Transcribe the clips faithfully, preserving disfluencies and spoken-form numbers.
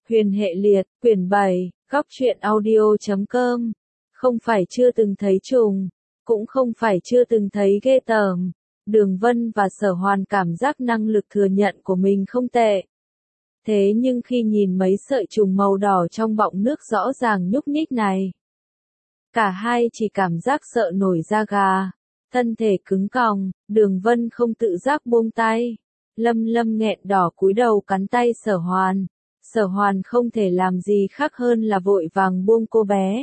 Huyền hệ liệt, quyển bảy, góc truyện audio chấm com. Không phải chưa từng thấy trùng, cũng không phải chưa từng thấy ghê tởm. Đường Vân và Sở Hoàn cảm giác năng lực thừa nhận của mình không tệ. Thế nhưng khi nhìn mấy sợi trùng màu đỏ trong bọng nước rõ ràng nhúc nhích này, cả hai chỉ cảm giác sợ nổi da gà, thân thể cứng còng. Đường Vân không tự giác buông tay. Lâm Lâm nghẹn đỏ cúi đầu cắn tay Sở Hoàn. Sở Hoàn không thể làm gì khác hơn là vội vàng buông cô bé.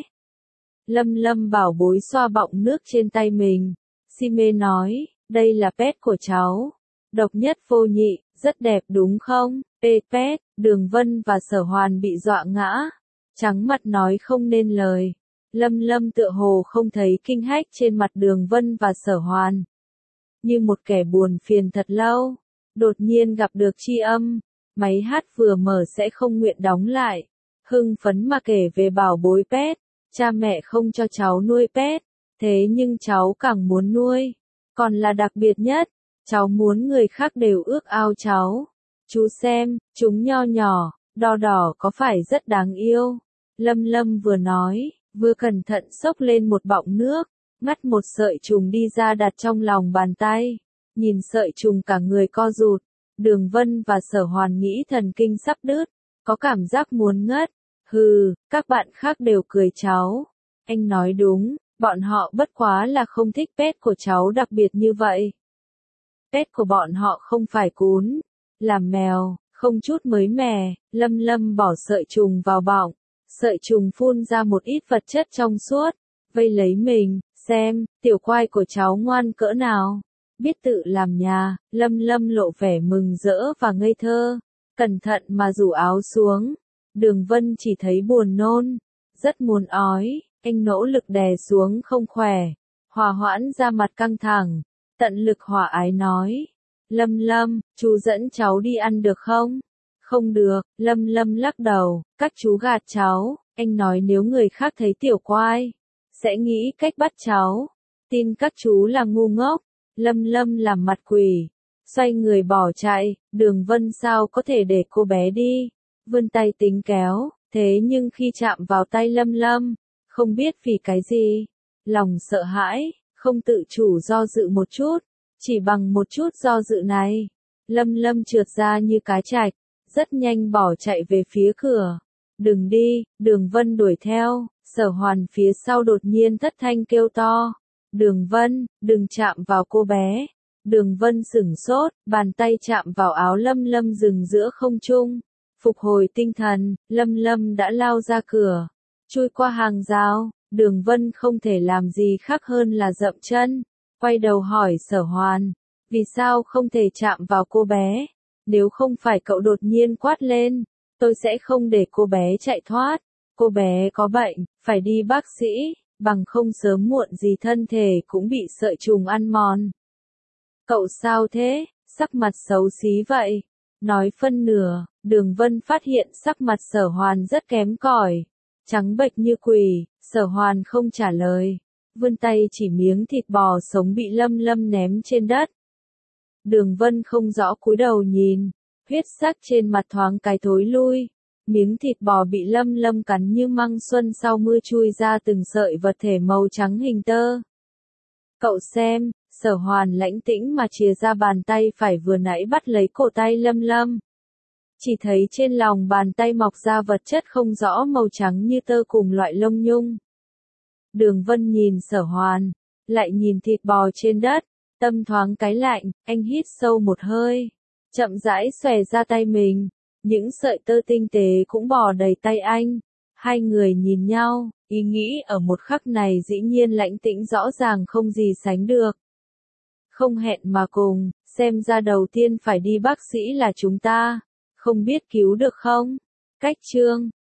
Lâm Lâm bảo bối xoa bọng nước trên tay mình. Si mê nói, đây là pet của cháu. Độc nhất vô nhị, rất đẹp đúng không? Ê pet, Đường Vân và Sở Hoàn bị dọa ngã. Trắng mặt nói không nên lời. Lâm Lâm tựa hồ không thấy kinh hách trên mặt Đường Vân và Sở Hoàn. Như một kẻ buồn phiền thật lâu. Đột nhiên gặp được tri âm. Máy hát vừa mở sẽ không nguyện đóng lại. Hưng phấn mà kể về bảo bối pet. Cha mẹ không cho cháu nuôi pet. Thế nhưng cháu càng muốn nuôi. Còn là đặc biệt nhất. Cháu muốn người khác đều ước ao cháu. Chú xem, chúng nho nhỏ, đo đỏ có phải rất đáng yêu. Lâm Lâm vừa nói, vừa cẩn thận xốc lên một bọng nước. Ngắt một sợi trùng đi ra đặt trong lòng bàn tay. Nhìn sợi trùng cả người co rụt. Đường Vân và Sở Hoàn nghĩ thần kinh sắp đứt, có cảm giác muốn ngất. Hừ, các bạn khác đều cười cháu. Anh nói đúng, bọn họ bất quá là không thích pet của cháu đặc biệt như vậy. Pet của bọn họ không phải cún, là mèo, không chút mới mẻ. Lâm Lâm bỏ sợi trùng vào bọng, sợi trùng phun ra một ít vật chất trong suốt, vây lấy mình, xem, tiểu quai của cháu ngoan cỡ nào. Biết tự làm nhà. Lâm Lâm lộ vẻ mừng rỡ và ngây thơ, cẩn thận mà rủ áo xuống. Đường Vân chỉ thấy buồn nôn, rất muốn ói. Anh nỗ lực đè xuống không khỏe, hòa hoãn ra mặt căng thẳng, tận lực hòa ái nói. Lâm Lâm, chú dẫn cháu đi ăn được không? Không được. Lâm Lâm lắc đầu, các chú gạt cháu. Anh nói nếu người khác thấy tiểu quai, sẽ nghĩ cách bắt cháu. Tin các chú là ngu ngốc. Lâm Lâm làm mặt quỷ, xoay người bỏ chạy. Đường Vân sao có thể để cô bé đi, vươn tay tính kéo, thế nhưng khi chạm vào tay Lâm Lâm, không biết vì cái gì, lòng sợ hãi, không tự chủ do dự một chút, chỉ bằng một chút do dự này, Lâm Lâm trượt ra như cá trạch, rất nhanh bỏ chạy về phía cửa. Đừng đi. Đường Vân đuổi theo. Sở Hoàn phía sau đột nhiên thất thanh kêu to. Đường Vân, đừng chạm vào cô bé. Đường Vân sửng sốt, bàn tay chạm vào áo Lâm Lâm dừng giữa không trung. Phục hồi tinh thần, Lâm Lâm đã lao ra cửa, chui qua hàng rào. Đường Vân không thể làm gì khác hơn là dậm chân, quay đầu hỏi Sở Hoàn, vì sao không thể chạm vào cô bé? Nếu không phải cậu đột nhiên quát lên, tôi sẽ không để cô bé chạy thoát. Cô bé có bệnh, phải đi bác sĩ, bằng không sớm muộn gì thân thể cũng bị sợi trùng ăn mòn. Cậu sao thế? Sắc mặt xấu xí vậy. Nói phân nửa, Đường Vân phát hiện sắc mặt Sở Hoàn rất kém cỏi, trắng bệch như quỷ. Sở Hoàn không trả lời, vươn tay chỉ miếng thịt bò sống bị Lâm Lâm ném trên đất. Đường Vân không rõ cúi đầu nhìn, huyết sắc trên mặt thoáng cái thối lui. Miếng thịt bò bị Lâm Lâm cắn như măng xuân sau mưa chui ra từng sợi vật thể màu trắng hình tơ. Cậu xem. Sở Hoàn lãnh tĩnh mà chìa ra bàn tay phải vừa nãy bắt lấy cổ tay Lâm Lâm. Chỉ thấy trên lòng bàn tay mọc ra vật chất không rõ màu trắng như tơ cùng loại lông nhung. Đường Vân nhìn Sở Hoàn, lại nhìn thịt bò trên đất, tâm thoáng cái lạnh. Anh hít sâu một hơi, chậm rãi xòe ra tay mình, những sợi tơ tinh tế cũng bò đầy tay anh. Hai người nhìn nhau, ý nghĩ ở một khắc này dĩ nhiên lãnh tĩnh rõ ràng không gì sánh được. Không hẹn mà cùng, xem ra đầu tiên phải đi bác sĩ là chúng ta, không biết cứu được không? Cách chương